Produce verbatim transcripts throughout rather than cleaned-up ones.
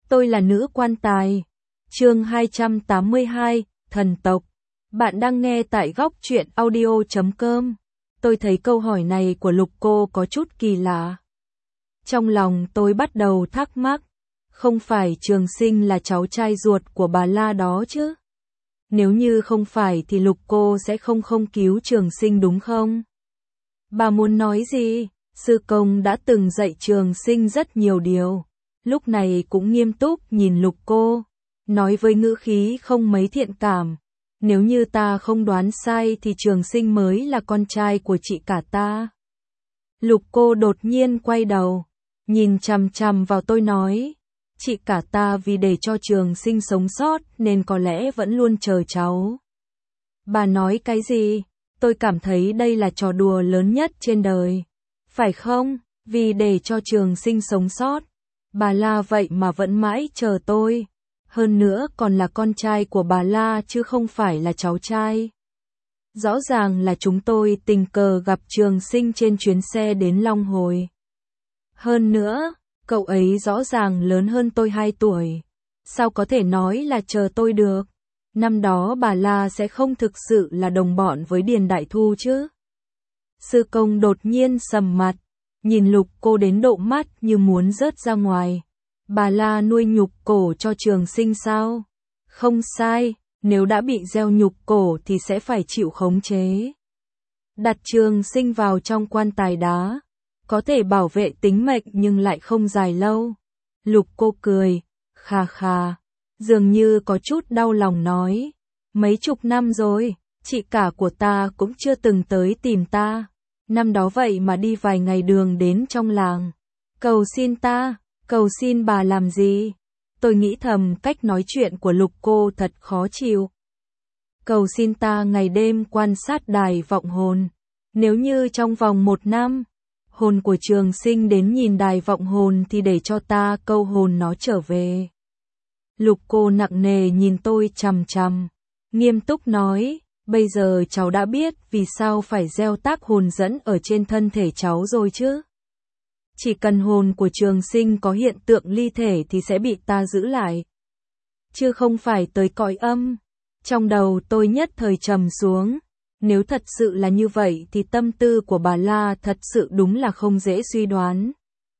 Tôi là nữ quan tài. Chương hai trăm tám mươi hai, thần tộc. Bạn đang nghe tại góc truyện audio chấm com. Tôi thấy câu hỏi này của Lục cô có chút kỳ lạ. Trong lòng tôi bắt đầu thắc mắc, không phải Trường Sinh là cháu trai ruột của bà La đó chứ? Nếu như không phải thì Lục cô sẽ không không cứu Trường Sinh đúng không? Bà muốn nói gì? Sư công đã từng dạy Trường Sinh rất nhiều điều. Lúc này cũng nghiêm túc nhìn Lục cô, nói với ngữ khí không mấy thiện cảm. Nếu như ta không đoán sai thì Trường Sinh mới là con trai của chị cả ta. Lục cô đột nhiên quay đầu, nhìn chằm chằm vào tôi nói, chị cả ta vì để cho Trường Sinh sống sót nên có lẽ vẫn luôn chờ cháu. Bà nói cái gì? Tôi cảm thấy đây là trò đùa lớn nhất trên đời. Phải không? Vì để cho Trường Sinh sống sót, bà La vậy mà vẫn mãi chờ tôi. Hơn nữa còn là con trai của bà La chứ không phải là cháu trai. Rõ ràng là chúng tôi tình cờ gặp Trường Sinh trên chuyến xe đến Long Hồi. Hơn nữa, cậu ấy rõ ràng lớn hơn tôi hai tuổi. Sao có thể nói là chờ tôi được? Năm đó bà La sẽ không thực sự là đồng bọn với Điền Đại Thu chứ? Sư công đột nhiên sầm mặt, nhìn Lục cô đến độ mắt như muốn rớt ra ngoài. Bà La nuôi nhục cổ cho Trường Sinh sao? Không sai, nếu đã bị gieo nhục cổ thì sẽ phải chịu khống chế. Đặt Trường Sinh vào trong quan tài đá, có thể bảo vệ tính mệnh nhưng lại không dài lâu. Lục cô cười, khà khà, dường như có chút đau lòng nói, mấy chục năm rồi, chị cả của ta cũng chưa từng tới tìm ta. Năm đó vậy mà đi vài ngày đường đến trong làng. Cầu xin ta, cầu xin bà làm gì? Tôi nghĩ thầm cách nói chuyện của Lục cô thật khó chịu. Cầu xin ta ngày đêm quan sát đài vọng hồn. Nếu như trong vòng một năm, hồn của Trường Sinh đến nhìn đài vọng hồn thì để cho ta câu hồn nó trở về. Lục cô nặng nề nhìn tôi chằm chằm, nghiêm túc nói, bây giờ cháu đã biết vì sao phải gieo tác hồn dẫn ở trên thân thể cháu rồi chứ. Chỉ cần hồn của Trường Sinh có hiện tượng ly thể thì sẽ bị ta giữ lại, chứ không phải tới cõi âm. Trong đầu tôi nhất thời trầm xuống, nếu thật sự là như vậy thì tâm tư của bà La thật sự đúng là không dễ suy đoán.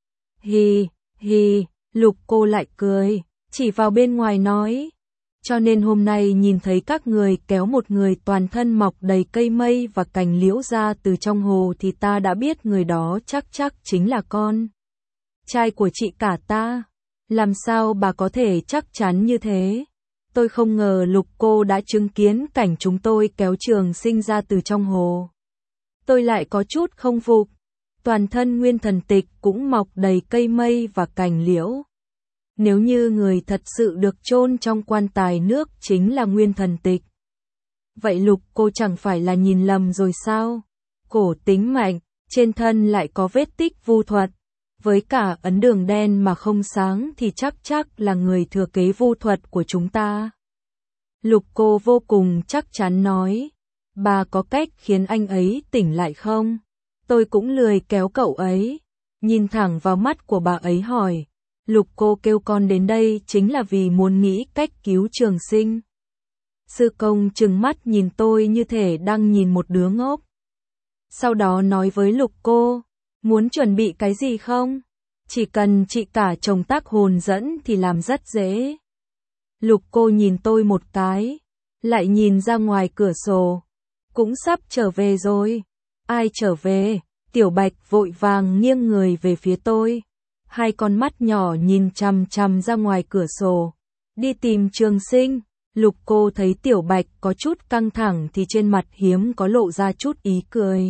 Hi, hi, Lục cô lại cười, chỉ vào bên ngoài nói, cho nên hôm nay nhìn thấy các người kéo một người toàn thân mọc đầy cây mây và cành liễu ra từ trong hồ thì ta đã biết người đó chắc chắc chính là con trai của chị cả ta. Làm sao bà có thể chắc chắn như thế? Tôi không ngờ Lục cô đã chứng kiến cảnh chúng tôi kéo Trường Sinh ra từ trong hồ. Tôi lại có chút không phục, toàn thân nguyên thần tịch cũng mọc đầy cây mây và cành liễu. Nếu như người thật sự được chôn trong quan tài nước chính là nguyên thần tịch, vậy Lục cô chẳng phải là nhìn lầm rồi sao? Cổ tính mạnh, trên thân lại có vết tích vu thuật, với cả ấn đường đen mà không sáng thì chắc chắc là người thừa kế vu thuật của chúng ta. Lục cô vô cùng chắc chắn nói, bà có cách khiến anh ấy tỉnh lại không? Tôi cũng lười kéo cậu ấy, nhìn thẳng vào mắt của bà ấy hỏi. Lục cô kêu con đến đây chính là vì muốn nghĩ cách cứu Trường Sinh. Sư công trừng mắt nhìn tôi như thể đang nhìn một đứa ngốc. Sau đó nói với Lục cô, muốn chuẩn bị cái gì không? Chỉ cần chị cả chồng tác hồn dẫn thì làm rất dễ. Lục cô nhìn tôi một cái, lại nhìn ra ngoài cửa sổ. Cũng sắp trở về rồi. Ai trở về? Tiểu Bạch vội vàng nghiêng người về phía tôi. Hai con mắt nhỏ nhìn chằm chằm ra ngoài cửa sổ. Đi tìm Trường Sinh. Lục cô thấy Tiểu Bạch có chút căng thẳng thì trên mặt hiếm có lộ ra chút ý cười.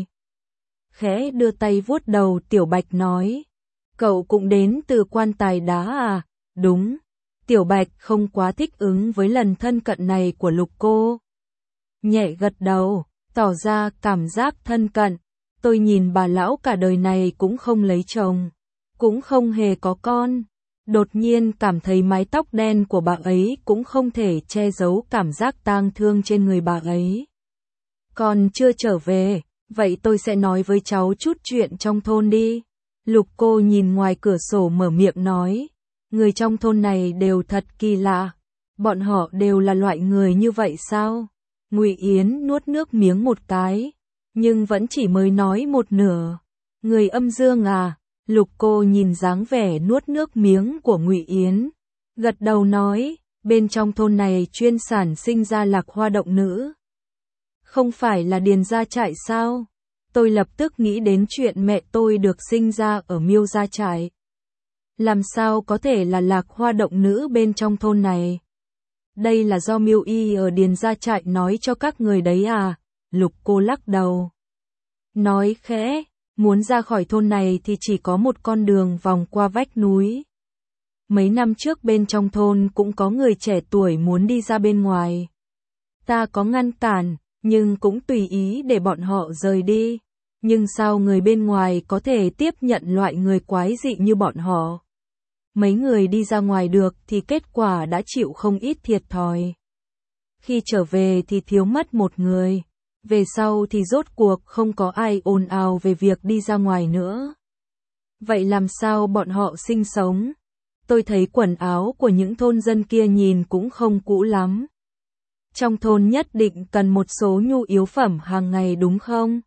Khẽ đưa tay vuốt đầu Tiểu Bạch nói, cậu cũng đến từ quan tài đá à? Đúng. Tiểu Bạch không quá thích ứng với lần thân cận này của Lục cô. Nhẹ gật đầu, tỏ ra cảm giác thân cận. Tôi nhìn bà lão cả đời này cũng không lấy chồng, cũng không hề có con. Đột nhiên cảm thấy mái tóc đen của bà ấy cũng không thể che giấu cảm giác tang thương trên người bà ấy. Còn chưa trở về, vậy tôi sẽ nói với cháu chút chuyện trong thôn đi. Lục cô nhìn ngoài cửa sổ mở miệng nói, Người trong thôn này đều thật kỳ lạ. Bọn họ đều là loại người như vậy sao? Ngụy Yến nuốt nước miếng một cái, nhưng vẫn chỉ mới nói một nửa. Người âm dương à? Lục Cô nhìn dáng vẻ nuốt nước miếng của Ngụy Yến, gật đầu nói, bên trong thôn này chuyên sản sinh ra lạc hoa động nữ. Không phải là Điền Gia Trại sao? Tôi lập tức nghĩ đến chuyện mẹ tôi được sinh ra ở Miêu Gia Trại. Làm sao có thể là lạc hoa động nữ bên trong thôn này? Đây là do Miêu Y ở Điền Gia Trại nói cho các người đấy à? Lục Cô lắc đầu. Nói khẽ, muốn ra khỏi thôn này thì chỉ có một con đường vòng qua vách núi. Mấy năm trước bên trong thôn cũng có người trẻ tuổi muốn đi ra bên ngoài. Ta có ngăn cản, nhưng cũng tùy ý để bọn họ rời đi. Nhưng sao người bên ngoài có thể tiếp nhận loại người quái dị như bọn họ? Mấy người đi ra ngoài được thì kết quả đã chịu không ít thiệt thòi. Khi trở về thì thiếu mất một người. Về sau thì rốt cuộc không có ai ồn ào về việc đi ra ngoài nữa. Vậy làm sao bọn họ sinh sống? Tôi thấy quần áo của những thôn dân kia nhìn cũng không cũ lắm. Trong thôn nhất định cần một số nhu yếu phẩm hàng ngày đúng không?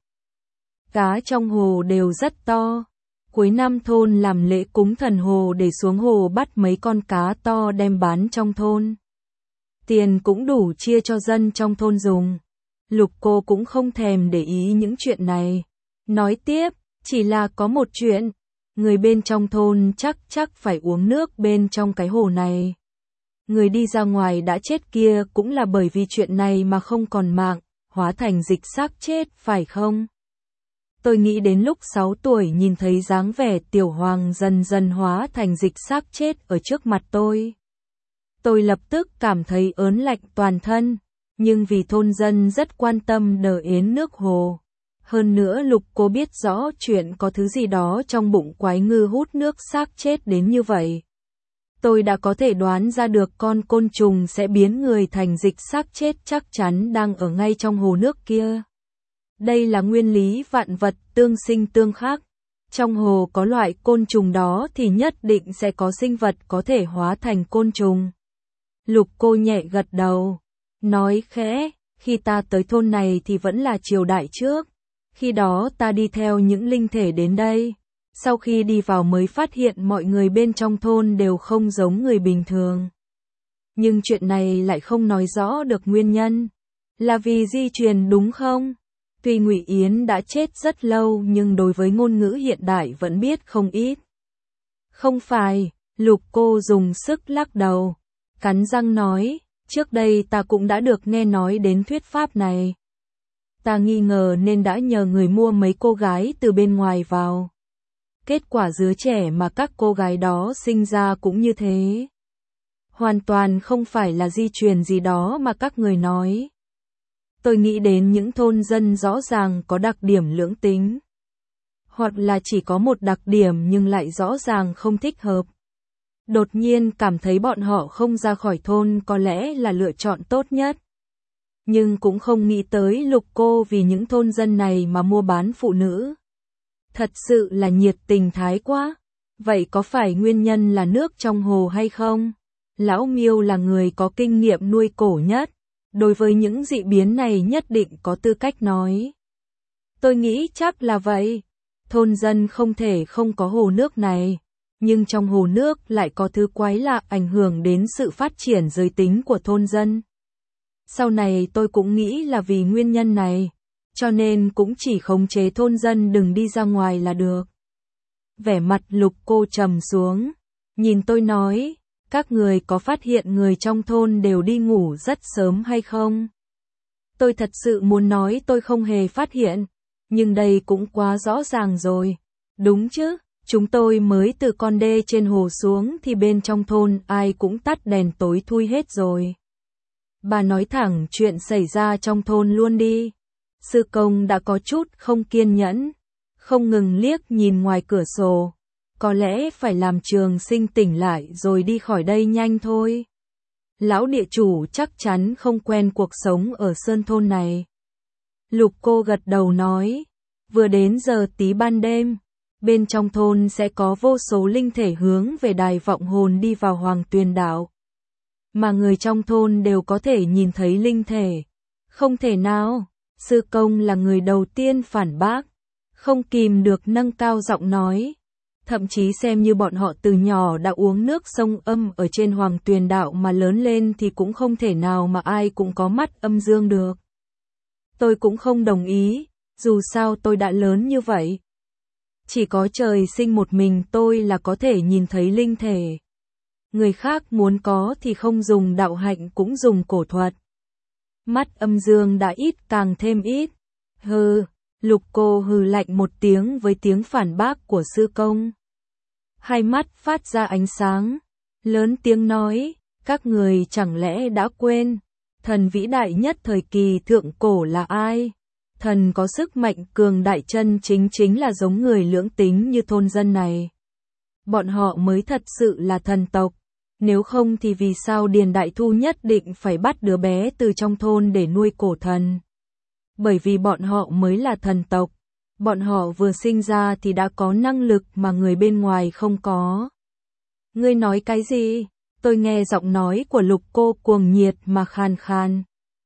Cá trong hồ đều rất to. Cuối năm thôn làm lễ cúng thần hồ để xuống hồ bắt mấy con cá to đem bán trong thôn. Tiền cũng đủ chia cho dân trong thôn dùng. Lục Cô cũng không thèm để ý những chuyện này. Nói tiếp, chỉ là có một chuyện. Người bên trong thôn chắc chắc phải uống nước bên trong cái hồ này. Người đi ra ngoài đã chết kia cũng là bởi vì chuyện này mà không còn mạng, hóa thành dịch xác chết phải không? Tôi nghĩ đến lúc sáu tuổi nhìn thấy dáng vẻ Tiểu Hoàng dần dần hóa thành dịch xác chết ở trước mặt tôi. Tôi lập tức cảm thấy ớn lạnh toàn thân, nhưng vì thôn dân rất quan tâm đờ ến nước hồ. Hơn nữa Lục Cô biết rõ chuyện có thứ gì đó trong bụng quái ngư hút nước xác chết đến như vậy. Tôi đã có thể đoán ra được con côn trùng sẽ biến người thành dịch xác chết chắc chắn đang ở ngay trong hồ nước kia. Đây là nguyên lý vạn vật tương sinh tương khắc. Trong hồ có loại côn trùng đó thì nhất định sẽ có sinh vật có thể hóa thành côn trùng. Lục Cô nhẹ gật đầu, nói khẽ, khi ta tới thôn này thì vẫn là triều đại trước. Khi đó ta đi theo những linh thể đến đây. Sau khi đi vào mới phát hiện mọi người bên trong thôn đều không giống người bình thường. Nhưng chuyện này lại không nói rõ được nguyên nhân. Là vì di truyền đúng không? Tuy Ngụy Yến đã chết rất lâu nhưng đối với ngôn ngữ hiện đại vẫn biết không ít. Không phải, Lục Cô dùng sức lắc đầu, cắn răng nói, trước đây ta cũng đã được nghe nói đến thuyết pháp này. Ta nghi ngờ nên đã nhờ người mua mấy cô gái từ bên ngoài vào. Kết quả đứa trẻ mà các cô gái đó sinh ra cũng như thế. Hoàn toàn không phải là di truyền gì đó mà các người nói. Tôi nghĩ đến những thôn dân rõ ràng có đặc điểm lưỡng tính. Hoặc là chỉ có một đặc điểm nhưng lại rõ ràng không thích hợp. Đột nhiên cảm thấy bọn họ không ra khỏi thôn có lẽ là lựa chọn tốt nhất. Nhưng cũng không nghĩ tới Lục Cô vì những thôn dân này mà mua bán phụ nữ. Thật sự là nhiệt tình thái quá. Vậy có phải nguyên nhân là nước trong hồ hay không? Lão Miêu là người có kinh nghiệm nuôi cổ nhất. Đối với những dị biến này nhất định có tư cách nói. Tôi nghĩ chắc là vậy. Thôn dân không thể không có hồ nước này. Nhưng trong hồ nước lại có thứ quái lạ ảnh hưởng đến sự phát triển giới tính của thôn dân. Sau này tôi cũng nghĩ là vì nguyên nhân này. Cho nên cũng chỉ khống chế thôn dân đừng đi ra ngoài là được. Vẻ mặt Lục Cô trầm xuống. Nhìn tôi nói, các người có phát hiện người trong thôn đều đi ngủ rất sớm hay không? Tôi thật sự muốn nói tôi không hề phát hiện. Nhưng đây cũng quá rõ ràng rồi. Đúng chứ, chúng tôi mới từ con đê trên hồ xuống thì bên trong thôn ai cũng tắt đèn tối thui hết rồi. Bà nói thẳng chuyện xảy ra trong thôn luôn đi. Sư Công đã có chút không kiên nhẫn, không ngừng liếc nhìn ngoài cửa sổ. Có lẽ phải làm Trường Sinh tỉnh lại rồi đi khỏi đây nhanh thôi. Lão địa chủ chắc chắn không quen cuộc sống ở sơn thôn này. Lục Cô gật đầu nói, vừa đến giờ tí ban đêm, bên trong thôn sẽ có vô số linh thể hướng về đài vọng hồn đi vào Hoàng Tuyền Đạo. Mà người trong thôn đều có thể nhìn thấy linh thể. Không thể nào, sư công là người đầu tiên phản bác, không kìm được nâng cao giọng nói. Thậm chí xem như bọn họ từ nhỏ đã uống nước sông âm ở trên Hoàng Tuyền Đạo mà lớn lên thì cũng không thể nào mà ai cũng có mắt âm dương được. Tôi cũng không đồng ý, dù sao tôi đã lớn như vậy. Chỉ có trời sinh một mình tôi là có thể nhìn thấy linh thể. Người khác muốn có thì không dùng đạo hạnh cũng dùng cổ thuật. Mắt âm dương đã ít càng thêm ít. Hừ, Lục Cô hừ lạnh một tiếng với tiếng phản bác của sư công. Hai mắt phát ra ánh sáng, lớn tiếng nói, các người chẳng lẽ đã quên, thần vĩ đại nhất thời kỳ thượng cổ là ai? Thần có sức mạnh cường đại chân chính chính là giống người lưỡng tính như thôn dân này. Bọn họ mới thật sự là thần tộc, nếu không thì vì sao Điền Đại Thu nhất định phải bắt đứa bé từ trong thôn để nuôi cổ thần? Bởi vì bọn họ mới là thần tộc. Bọn họ vừa sinh ra thì đã có năng lực mà người bên ngoài không có. Ngươi nói cái gì? Tôi nghe giọng nói của Lục Cô cuồng nhiệt mà khan khan.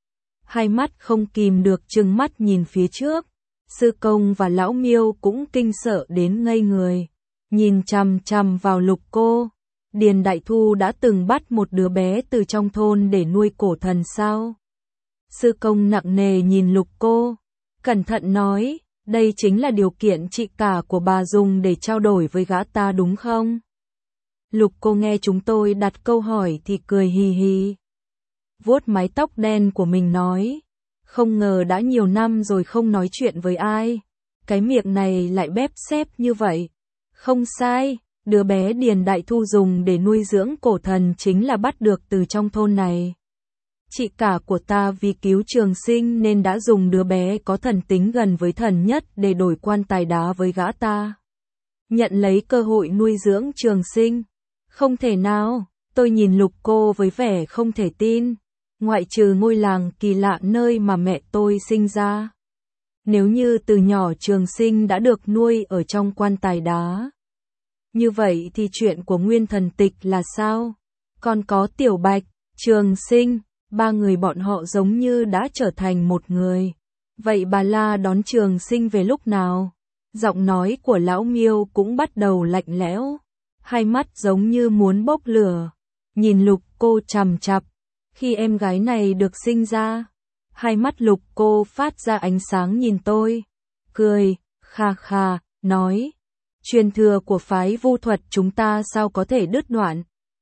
Hai mắt không kìm được trừng mắt nhìn phía trước. Sư công và lão Miêu cũng kinh sợ đến ngây người. Nhìn chằm chằm vào Lục Cô. Điền Đại Thu đã từng bắt một đứa bé từ trong thôn để nuôi cổ thần sao? Sư công nặng nề nhìn Lục Cô. Cẩn thận nói. Đây chính là điều kiện chị cả của bà dùng để trao đổi với gã ta đúng không? Lục Cô nghe chúng tôi đặt câu hỏi thì cười hì hì. Vuốt mái tóc đen của mình nói. Không ngờ đã nhiều năm rồi không nói chuyện với ai. Cái miệng này lại bép xép như vậy. Không sai, đứa bé Điền Đại Thu dùng để nuôi dưỡng cổ thần chính là bắt được từ trong thôn này. Chị cả của ta vì cứu Trường Sinh nên đã dùng đứa bé có thần tính gần với thần nhất để đổi quan tài đá với gã ta. Nhận lấy cơ hội nuôi dưỡng Trường Sinh. Không thể nào, tôi nhìn Lục Cô với vẻ không thể tin. Ngoại trừ ngôi làng kỳ lạ nơi mà mẹ tôi sinh ra. Nếu như từ nhỏ Trường Sinh đã được nuôi ở trong quan tài đá. Như vậy thì chuyện của Nguyên Thần Tịch là sao? Còn có Tiểu Bạch, Trường Sinh. Ba người bọn họ giống như đã trở thành một người. Vậy bà La đón Trường Sinh về lúc nào? Giọng nói của lão Miêu cũng bắt đầu lạnh lẽo. Hai mắt giống như muốn bốc lửa. Nhìn Lục Cô chằm chặp. Khi em gái này được sinh ra. Hai mắt Lục Cô phát ra ánh sáng nhìn tôi. Cười, kha kha, nói. Truyền thừa của phái vu thuật chúng ta sao có thể đứt đoạn?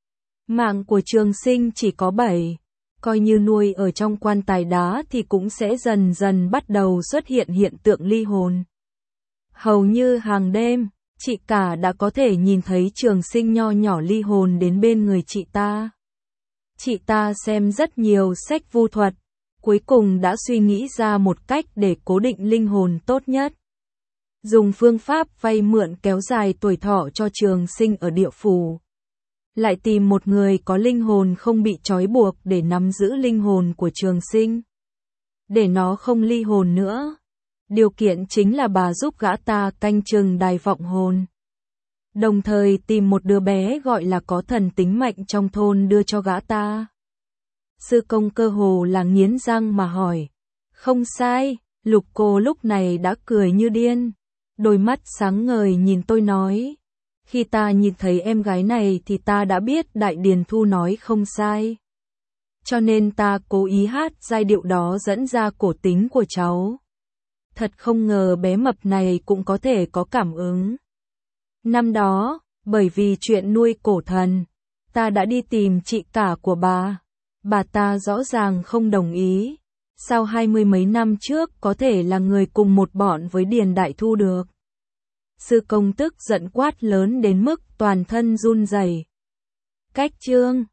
Mạng của Trường Sinh chỉ có bảy. Coi như nuôi ở trong quan tài đá thì cũng sẽ dần dần bắt đầu xuất hiện hiện tượng ly hồn. Hầu như hàng đêm, chị cả đã có thể nhìn thấy Trường Sinh nho nhỏ ly hồn đến bên người chị ta. Chị ta xem rất nhiều sách vu thuật, cuối cùng đã suy nghĩ ra một cách để cố định linh hồn tốt nhất. Dùng phương pháp vay mượn kéo dài tuổi thọ cho Trường Sinh ở địa phủ. Lại tìm một người có linh hồn không bị trói buộc để nắm giữ linh hồn của Trường Sinh. Để nó không ly hồn nữa. Điều kiện chính là bà giúp gã ta canh chừng đài vọng hồn. Đồng thời tìm một đứa bé gọi là có thần tính mạnh trong thôn đưa cho gã ta. Sư công cơ hồ là nghiến răng mà hỏi. Không sai, Lục Cô lúc này đã cười như điên. Đôi mắt sáng ngời nhìn tôi nói. Khi ta nhìn thấy em gái này thì ta đã biết Đại Điền Thu nói không sai. Cho nên ta cố ý hát giai điệu đó dẫn ra cổ tính của cháu. Thật không ngờ bé mập này cũng có thể có cảm ứng. Năm đó, bởi vì chuyện nuôi cổ thần, ta đã đi tìm chị cả của bà. Bà ta rõ ràng không đồng ý. Sao hai mươi mấy năm trước có thể là người cùng một bọn với Điền Đại Thu được? Sư công tức giận quát lớn đến mức toàn thân run rẩy. Cách chương